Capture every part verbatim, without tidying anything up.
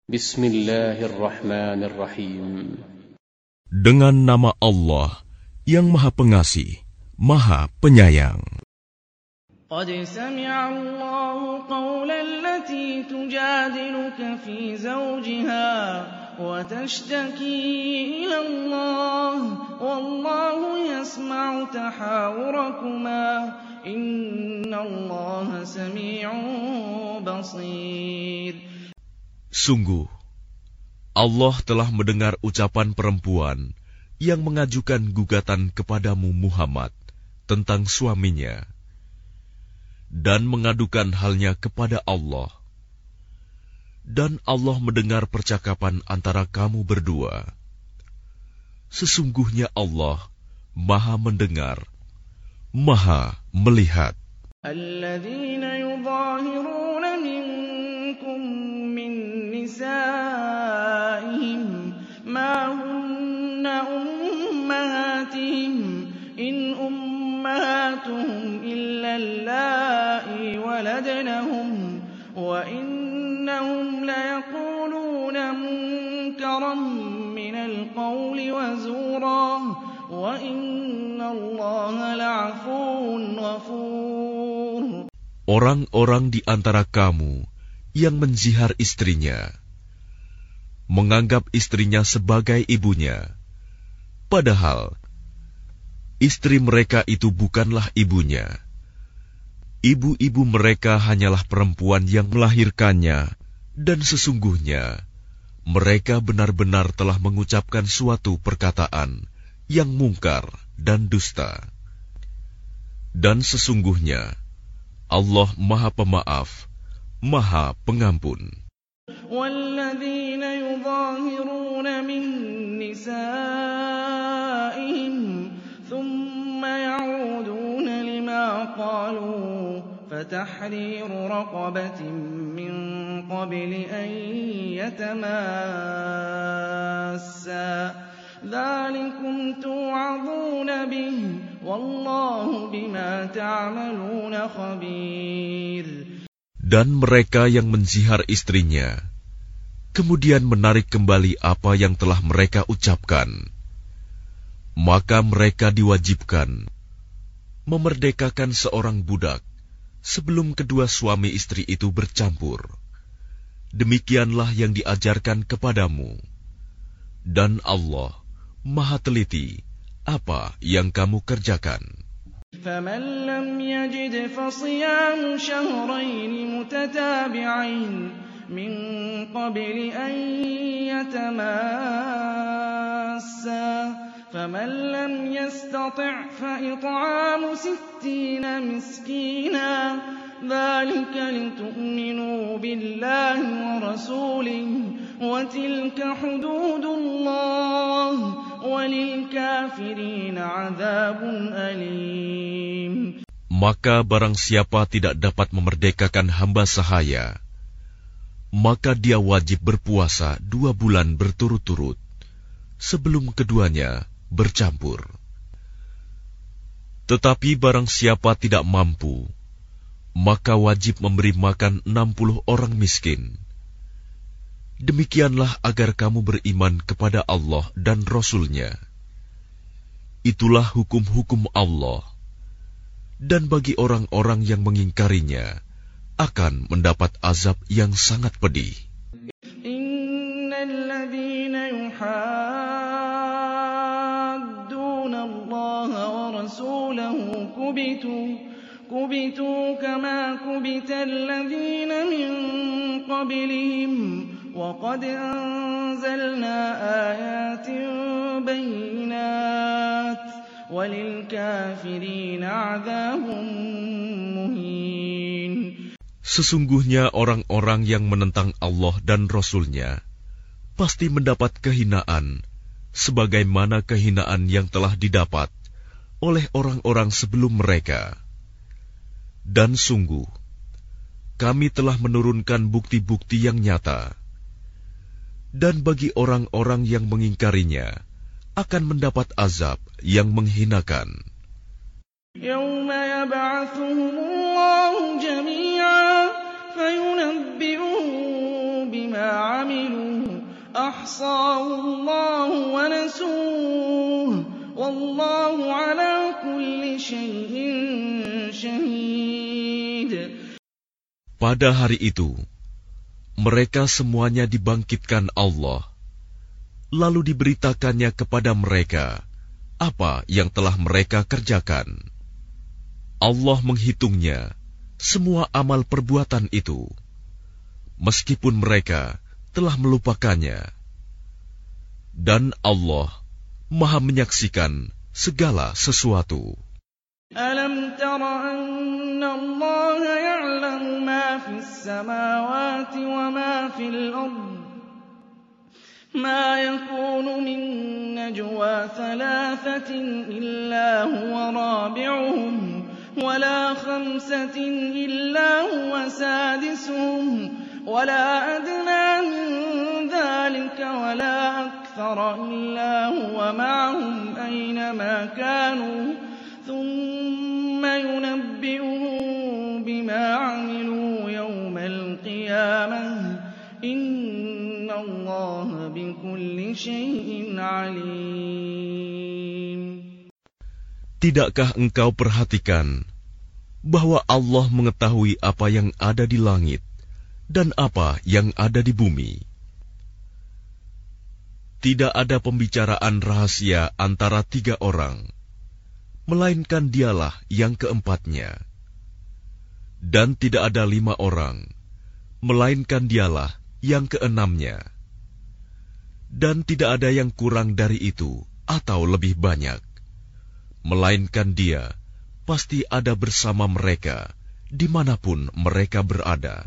Bismillahirrahmanirrahim. Dengan nama Allah yang Maha Pengasih, Maha Penyayang. قد سمع الله قول التي تجادلك في زوجها وتشتكي إلى الله والله يسمع تحاوركما إن الله سميع بصير. Sungguh, Allah telah mendengar ucapan perempuan yang mengajukan gugatan kepadamu Muhammad tentang suaminya dan mengadukan halnya kepada Allah. Dan Allah mendengar percakapan antara kamu berdua. Sesungguhnya Allah Maha mendengar, Maha melihat. Alladzina yudhahiruna minkum min nisaihim ma hunna ummahatihim in ummahatuhum illa allai waladnahum wa innahum layaquluna munkaran minal qawli wa zura wa inna Allaha la'afuwwun ghafur. Orang-orang di antara kamu yang menzihar istrinya, menganggap istrinya sebagai ibunya, padahal istri mereka itu bukanlah ibunya. Ibu-ibu mereka hanyalah perempuan yang melahirkannya, dan sesungguhnya mereka benar-benar telah mengucapkan suatu perkataan yang mungkar dan dusta. Dan sesungguhnya Allah Maha Pemaaf, Maha Pengampun. وَالَّذِينَ يُظَاهِرُونَ مِن نِّسَائِهِمْ ثُمَّ يَعُودُونَ لِمَا قَالُوا فَتَحْرِيرُ رَقَبَةٍ مِّن قَبْلِ أَن يَتَمَاسَّا ذَلِكُمْ تُوعَظُونَ بِهِ وَاللَّهُ بِمَا تَعْمَلُونَ خَبِيرٌ. Dan mereka yang menzihar istrinya, kemudian menarik kembali apa yang telah mereka ucapkan, maka mereka diwajibkan memerdekakan seorang budak sebelum kedua suami istri itu bercampur. Demikianlah yang diajarkan kepadamu. Dan Allah Maha teliti apa yang kamu kerjakan. فَمَن لَّمْ يَجِدْ فَصِيَامُ شَهْرَيْنِ مُتَتَابِعَيْنِ مِن قَبْلِ أَن يَتَمَاسَّا فَمَن لَّمْ يَسْتَطِعْ فَإِطْعَامُ سِتِّينَ مِسْكِينًا ذَلِكَ لِتُؤْمِنُوا بِاللَّهِ وَرَسُولِهِ وَتِلْكَ حُدُودُ اللَّهِ وَلِلْكَافِرِينَ عَذَابٌ أَلِيمٌ. Maka barang siapa tidak dapat memerdekakan hamba sahaya, maka dia wajib berpuasa dua bulan berturut-turut sebelum keduanya bercampur. Tetapi barang siapa tidak mampu, maka wajib memberi makan enam puluh orang miskin. Demikianlah agar kamu beriman kepada Allah dan Rasul-Nya. Itulah hukum-hukum Allah. Dan bagi orang-orang yang mengingkarinya, akan mendapat azab yang sangat pedih. Innalladzina yuhadduna Allah wa rasulahu kubitu kubitu kama kubital ladzina min qablihim وَقَدْ أَنزَلْنَا آيَاتٍ بَيِّنَاتٍ وَلِلْكَافِرِينَ عَذَابٌ مُهِينٌ. Sesungguhnya orang-orang yang menentang Allah dan Rasul-Nya pasti mendapat kehinaan sebagaimana kehinaan yang telah didapat oleh orang-orang sebelum mereka. Dan sungguh, kami telah menurunkan bukti-bukti yang nyata. Dan bagi orang-orang yang mengingkarinya akan mendapat azab yang menghinakan. Yauma yab'atsuhumullahu jami'an fayunabbi'uhum bima 'amilu عَمِلُوا أَحْصَاهُ اللَّهُ وَنَسُوهُ وَاللَّهُ عَلَىٰ كُلِّ شَيْءٍ شَهِيدٌ. Pada hari itu, mereka semuanya dibangkitkan Allah, lalu diberitakannya kepada mereka apa yang telah mereka kerjakan. Allah menghitungnya semua amal perbuatan itu, meskipun mereka telah melupakannya. Dan Allah Maha menyaksikan segala sesuatu. أَلَمْ تَرَ أَنَّ اللَّهَ يَعْلَمُ مَا فِي السَّمَاوَاتِ وَمَا فِي الْأَرْضِ مَا يَكُونُ مِن نَّجْوَىٰ ثَلَاثَةٍ إِلَّا هُوَ رَابِعُهُمْ وَلَا خَمْسَةٍ إِلَّا هُوَ سَادِسُهُمْ وَلَا أَدْنَىٰ مِن ذَٰلِكَ وَلَا أَكْثَرَ إِلَّا هُوَ مَعَهُمْ أَيْنَمَا كَانُوا ثُمَّ يُنَبِّئُهُم بِمَا عَمِلُوا يَوْمَ الْقِيَامَةِ إِنَّ اللَّهَ بِكُلِّ شَيْءٍ عَلِيمٌ. Tidakkah engkau perhatikan bahwa Allah mengetahui apa yang ada di langit dan apa yang ada di bumi? Tidak ada pembicaraan rahasia antara tiga orang, melainkan dialah yang keempatnya. Dan tidak ada lima orang, melainkan dialah yang keenamnya. Dan tidak ada yang kurang dari itu atau lebih banyak, melainkan Dia pasti ada bersama mereka dimanapun mereka berada.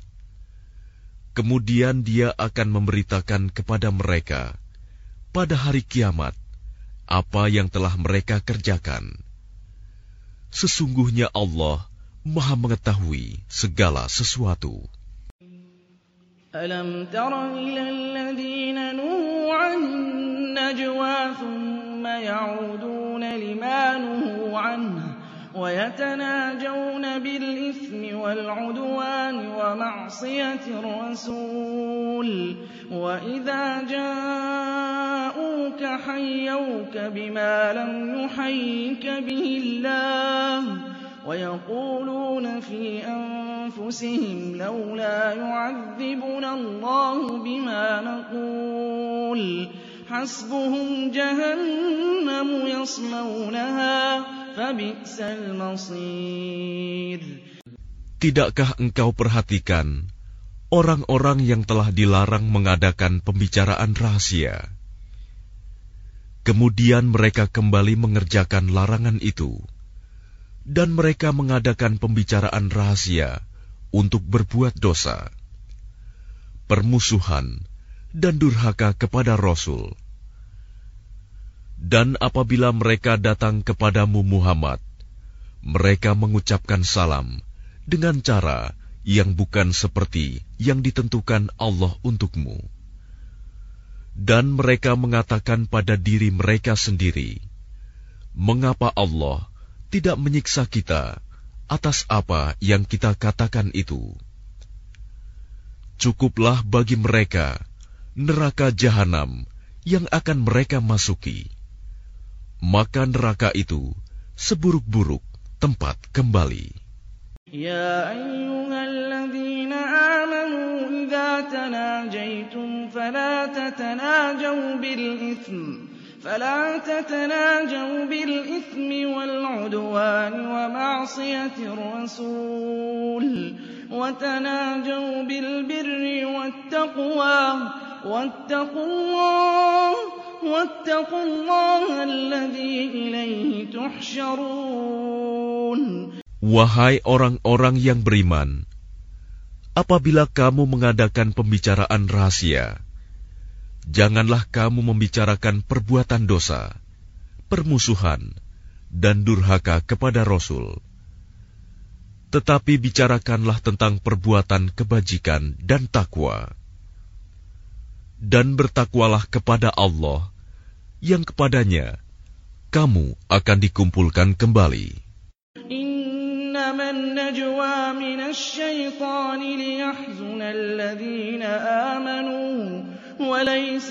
Kemudian Dia akan memberitakan kepada mereka pada hari kiamat apa yang telah mereka kerjakan. Sesungguhnya Allah Maha mengetahui segala sesuatu. أَلَمْ تَرَ إِلَى الَّذِينَ نُهُوا عَنِ النَّجْوَىٰ ثُمَّ يَعُودُونَ لِمَا نُهُوا عَنْهُ وَيَتَنَاجَوْنَ بِالْإِثْمِ وَالْعُدْوَانِ وَمَعْصِيَتِ الرَّسُولِ وَإِذَا جَاءُوكَ حَيَّوْكَ بِمَا لَمْ يُحَيِّكَ بِهِ اللَّهُ وَيَقُولُونَ فِي أَنفُسِهِمْ لَوْلَا يُعَذِّبُنَا اللَّهُ بِمَا نَقُولُ حَسْبُهُمْ جَهَنَّمُ يَصْلَوْنَهَا فَبِئْسَ الْمَصِيرُ. Tidakkah engkau perhatikan orang-orang yang telah dilarang mengadakan pembicaraan rahasia? Kemudian mereka kembali mengerjakan larangan itu, dan mereka mengadakan pembicaraan rahasia untuk berbuat dosa, permusuhan, dan durhaka kepada Rasul. Dan apabila mereka datang kepadamu Muhammad, mereka mengucapkan salam dengan cara yang bukan seperti yang ditentukan Allah untukmu. Dan mereka mengatakan pada diri mereka sendiri, mengapa Allah tidak menyiksa kita atas apa yang kita katakan itu? Cukuplah bagi mereka neraka jahanam yang akan mereka masuki. Maka neraka itu seburuk-buruk tempat kembali. Ya ayyuhalladzina amanu idza tanajaytum fala tatanajaw bil itsm فلا تتناجوا بالإثم والعدوان ومعصية الرسول وتناجوا بالبر والتقوى واتقوا الله واتقوا الله الذي إليه تحشرون. Wahai orang-orang yang beriman, apabila kamu mengadakan pembicaraan rahasia, janganlah kamu membicarakan perbuatan dosa, permusuhan, dan durhaka kepada Rasul. Tetapi bicarakanlah tentang perbuatan kebajikan dan takwa. Dan bertakwalah kepada Allah, yang kepadanya kamu akan dikumpulkan kembali. Innaman najwa minasy syaitani liyahzuna alladhina amanu وليس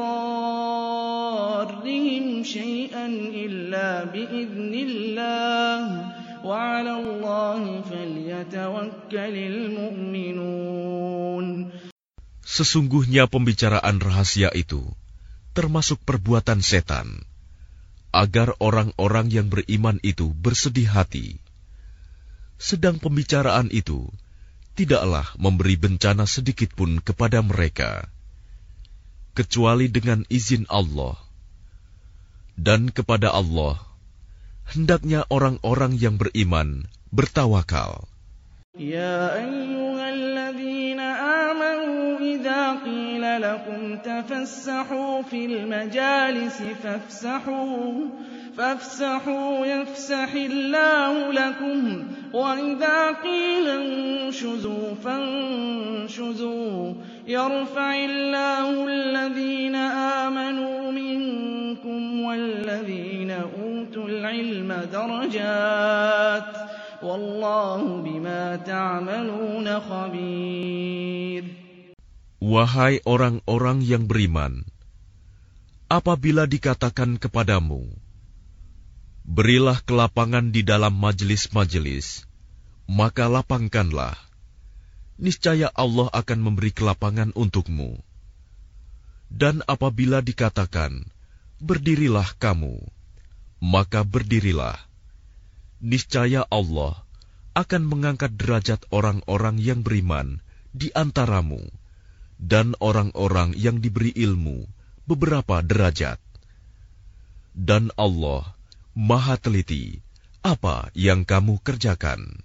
بضارهم شيئا إلا بإذن الله وعلى الله فليتوكل المؤمنون. Sesungguhnya pembicaraan rahasia itu termasuk perbuatan setan, agar orang-orang yang beriman itu bersedih hati. Sedang pembicaraan itu tidaklah memberi bencana sedikitpun kepada mereka, kecuali dengan izin Allah. Dan kepada Allah hendaknya orang-orang yang beriman bertawakal. Ya ayyuhalladzina amanu idza qila lakum tafassahu fil majalisi fafsahu fafsahu yafsahillahu lakum wa idza qila inshuzu fanshuzu yarfa'illahu alladhina amanu minkum walladhina utul ilma darajat wallahu bima ta'maluna khabir. Wahai orang-orang yang beriman, apabila dikatakan kepadamu, berilah kelapangan di dalam majelis-majelis, maka lapangkanlah. Niscaya Allah akan memberi kelapangan untukmu. Dan apabila dikatakan, berdirilah kamu, maka berdirilah. Niscaya Allah akan mengangkat derajat orang-orang yang beriman di antaramu dan orang-orang yang diberi ilmu beberapa derajat. Dan Allah Maha teliti apa yang kamu kerjakan.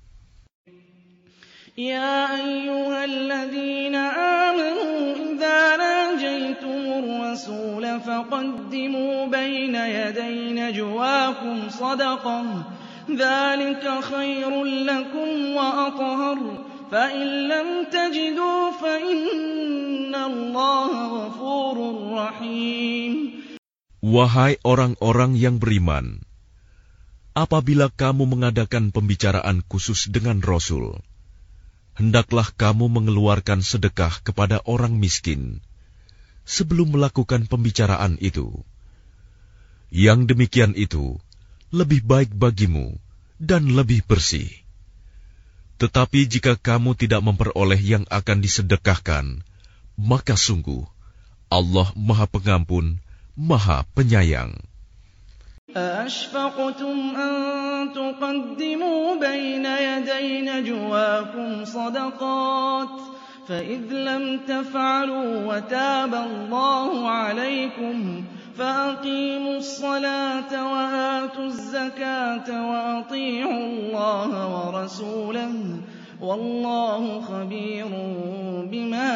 Ya ayyuhalladzina amanu idza najaytumur rasul faqaddimu bayna yaday najwakum sadaqah dzalika khairul lakum wa athhar fa in lam tajidu fa innallaha ghafurur rahim. Wahai orang-orang yang beriman, apabila kamu mengadakan pembicaraan khusus dengan Rasul, hendaklah kamu mengeluarkan sedekah kepada orang miskin sebelum melakukan pembicaraan itu. Yang demikian itu lebih baik bagimu dan lebih bersih. Tetapi jika kamu tidak memperoleh yang akan disedekahkan, maka sungguh Allah Maha Pengampun, Maha Penyayang. أَأَشْفَقْتُمْ أَن تُقَدِّمُوا بَيْنَ يَدَيْ نَجْوَاكُمْ صَدَقَاتٍ فَإِذْ لَمْ تَفْعَلُوا وَتَابَ اللَّهُ عَلَيْكُمْ فَأَقِيمُوا الصَّلَاةَ وَآتُوا الزَّكَاةَ وَأَطِيعُوا اللَّهَ وَرَسُولَهُ وَاللَّهُ خَبِيرٌ بِمَا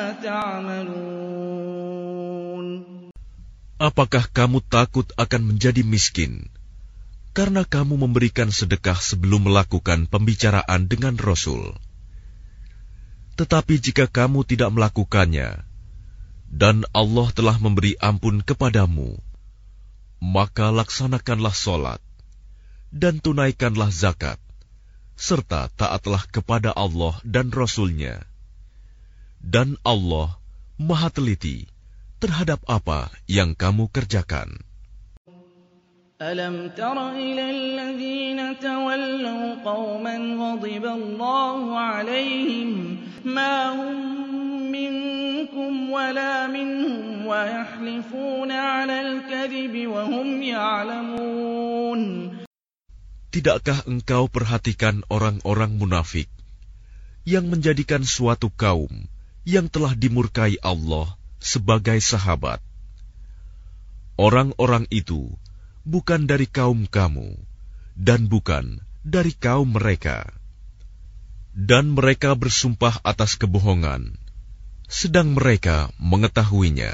تَعْمَلُونَ. Apakah kamu takut akan menjadi miskin karena kamu memberikan sedekah sebelum melakukan pembicaraan dengan Rasul? Tetapi jika kamu tidak melakukannya, dan Allah telah memberi ampun kepadamu, maka laksanakanlah solat, dan tunaikanlah zakat, serta taatlah kepada Allah dan Rasul-Nya. Dan Allah Maha teliti terhadap apa yang kamu kerjakan. Alam tara ilal ladzina tawallaw qauman ghadiba Allahu alaihim ma hum minkum wala minhum wa yahlifuna 'alal kadhibi wa hum ya'lamun. Tidakkah engkau perhatikan orang-orang munafik yang menjadikan suatu kaum yang telah dimurkai Allah sebagai sahabat? Orang-orang itu bukan dari kaum kamu dan bukan dari kaum mereka. Dan mereka bersumpah atas kebohongan, sedang mereka mengetahuinya.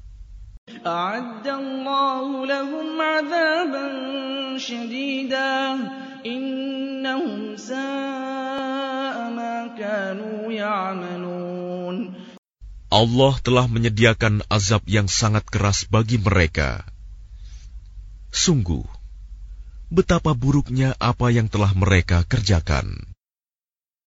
A'addallahu lahum 'adzaban syadidan innahum sa'a ma kanu ya'malun. Allah telah menyediakan azab yang sangat keras bagi mereka. Sungguh, betapa buruknya apa yang telah mereka kerjakan.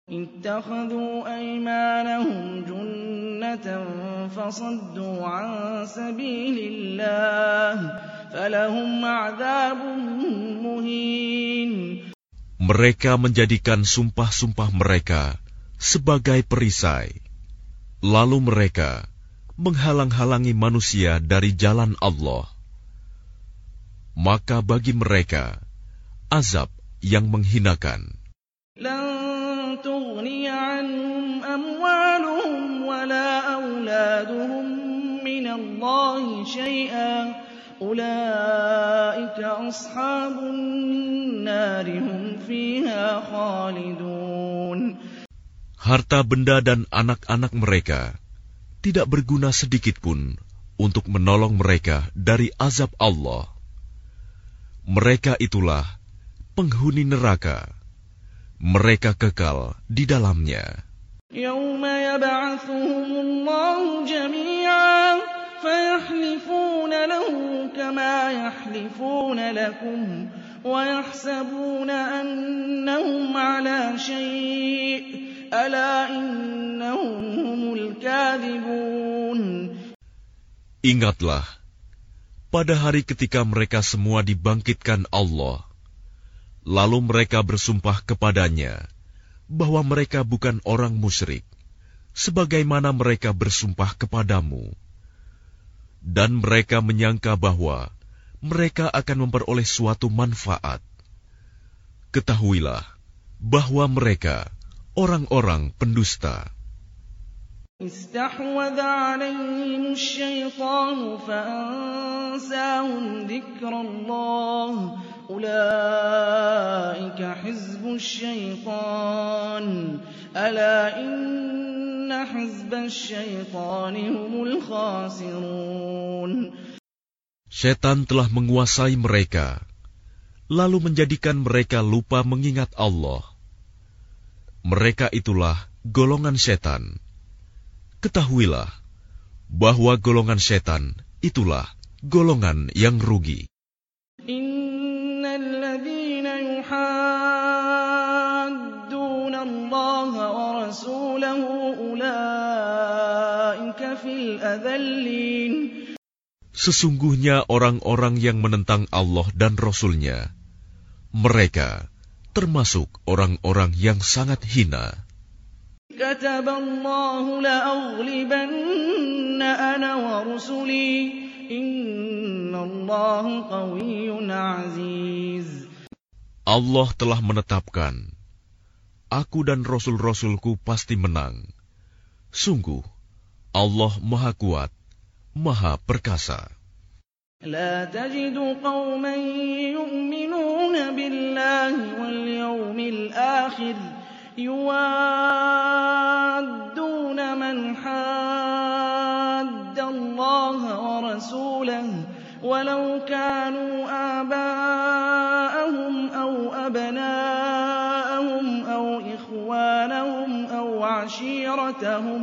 اتخذوا أيمانهم جنة فصدوا عن سبيل الله فلهم عذاب مهين. Mereka menjadikan sumpah-sumpah mereka sebagai perisai, lalu mereka menghalang-halangi manusia dari jalan Allah. Maka bagi mereka azab yang menghinakan. لن تغني عنهم أموالهم ولا أولادهم من الله شيئا أولئك أصحاب النار هم فيها خالدون. Harta benda dan anak-anak mereka tidak berguna sedikitpun untuk menolong mereka dari azab Allah. Mereka itulah penghuni neraka. Mereka kekal di dalamnya. يوم يبعثهم الله جميعا فيحلفون له كما يحلفون لكم ويحسبون أنهم على شيء ألا إنهم هم الكاذبون. Ingatlah, pada hari ketika mereka semua dibangkitkan Allah, lalu mereka bersumpah kepadanya bahwa mereka bukan orang musyrik, sebagaimana mereka bersumpah kepadamu. Dan mereka menyangka bahwa mereka akan memperoleh suatu manfaat. Ketahuilah bahwa mereka orang-orang pendusta. استحوذ عليهم الشيطان فأنساهم ذكر الله أولئك حزب الشيطان ألا إن حزب الشيطان هم الخاسرون. Setan telah menguasai mereka, lalu menjadikan mereka lupa mengingat Allah. Mereka itulah golongan setan. Ketahuilah bahwa golongan setan itulah golongan yang rugi. Innal ladzina yuhadduna Allah wa rasulahu ulaika fil adzallin. Sesungguhnya orang-orang yang menentang Allah dan Rasul-Nya, mereka termasuk orang-orang yang sangat hina. كتب الله لأغلبن أنا ورسلي إن الله قوي عزيز. Allah telah menetapkan, aku dan Rasul-Rasulku pasti menang. Sungguh, Allah Maha Kuat, Maha Perkasa. لا تجد قوما يؤمنون بالله واليوم الآخر يوادون من حاد الله ورسوله ولو كانوا آباءهم أو أبناءهم أو إخوانهم أو عشيرتهم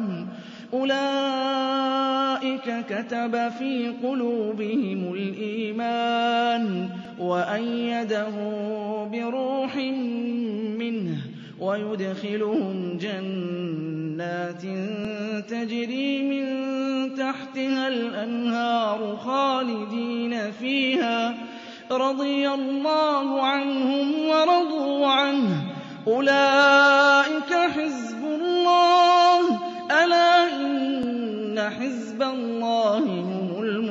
أولئك كتب في قلوبهم الإيمان وأيدهم بروح منه ويدخلهم جنات تجري من تحتها الأنهار خالدين فيها رضي الله عنهم ورضوا عنه أولئك حزب الله ألا إن حزب الله هم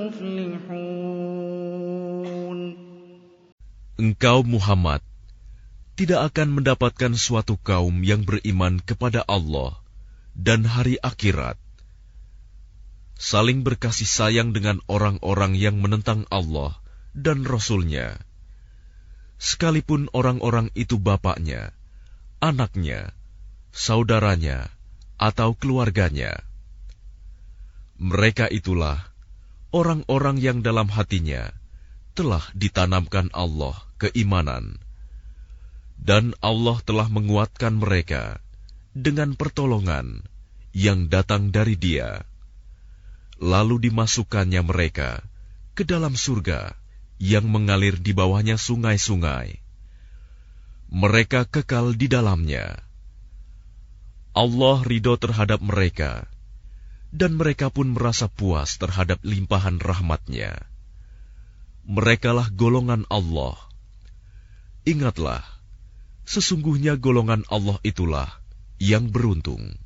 المفلحون. Engkau Muhammad tidak akan mendapatkan suatu kaum yang beriman kepada Allah dan hari akhirat, saling berkasih sayang dengan orang-orang yang menentang Allah dan Rasul-Nya, sekalipun orang-orang itu bapaknya, anaknya, saudaranya, atau keluarganya. Mereka itulah orang-orang yang dalam hatinya telah ditanamkan Allah keimanan, dan Allah telah menguatkan mereka dengan pertolongan yang datang dari Dia. Lalu dimasukkannya mereka ke dalam surga yang mengalir di bawahnya sungai-sungai. Mereka kekal di dalamnya. Allah ridho terhadap mereka, dan mereka pun merasa puas terhadap limpahan rahmat-Nya. Merekalah golongan Allah. Ingatlah, sesungguhnya golongan Allah itulah yang beruntung.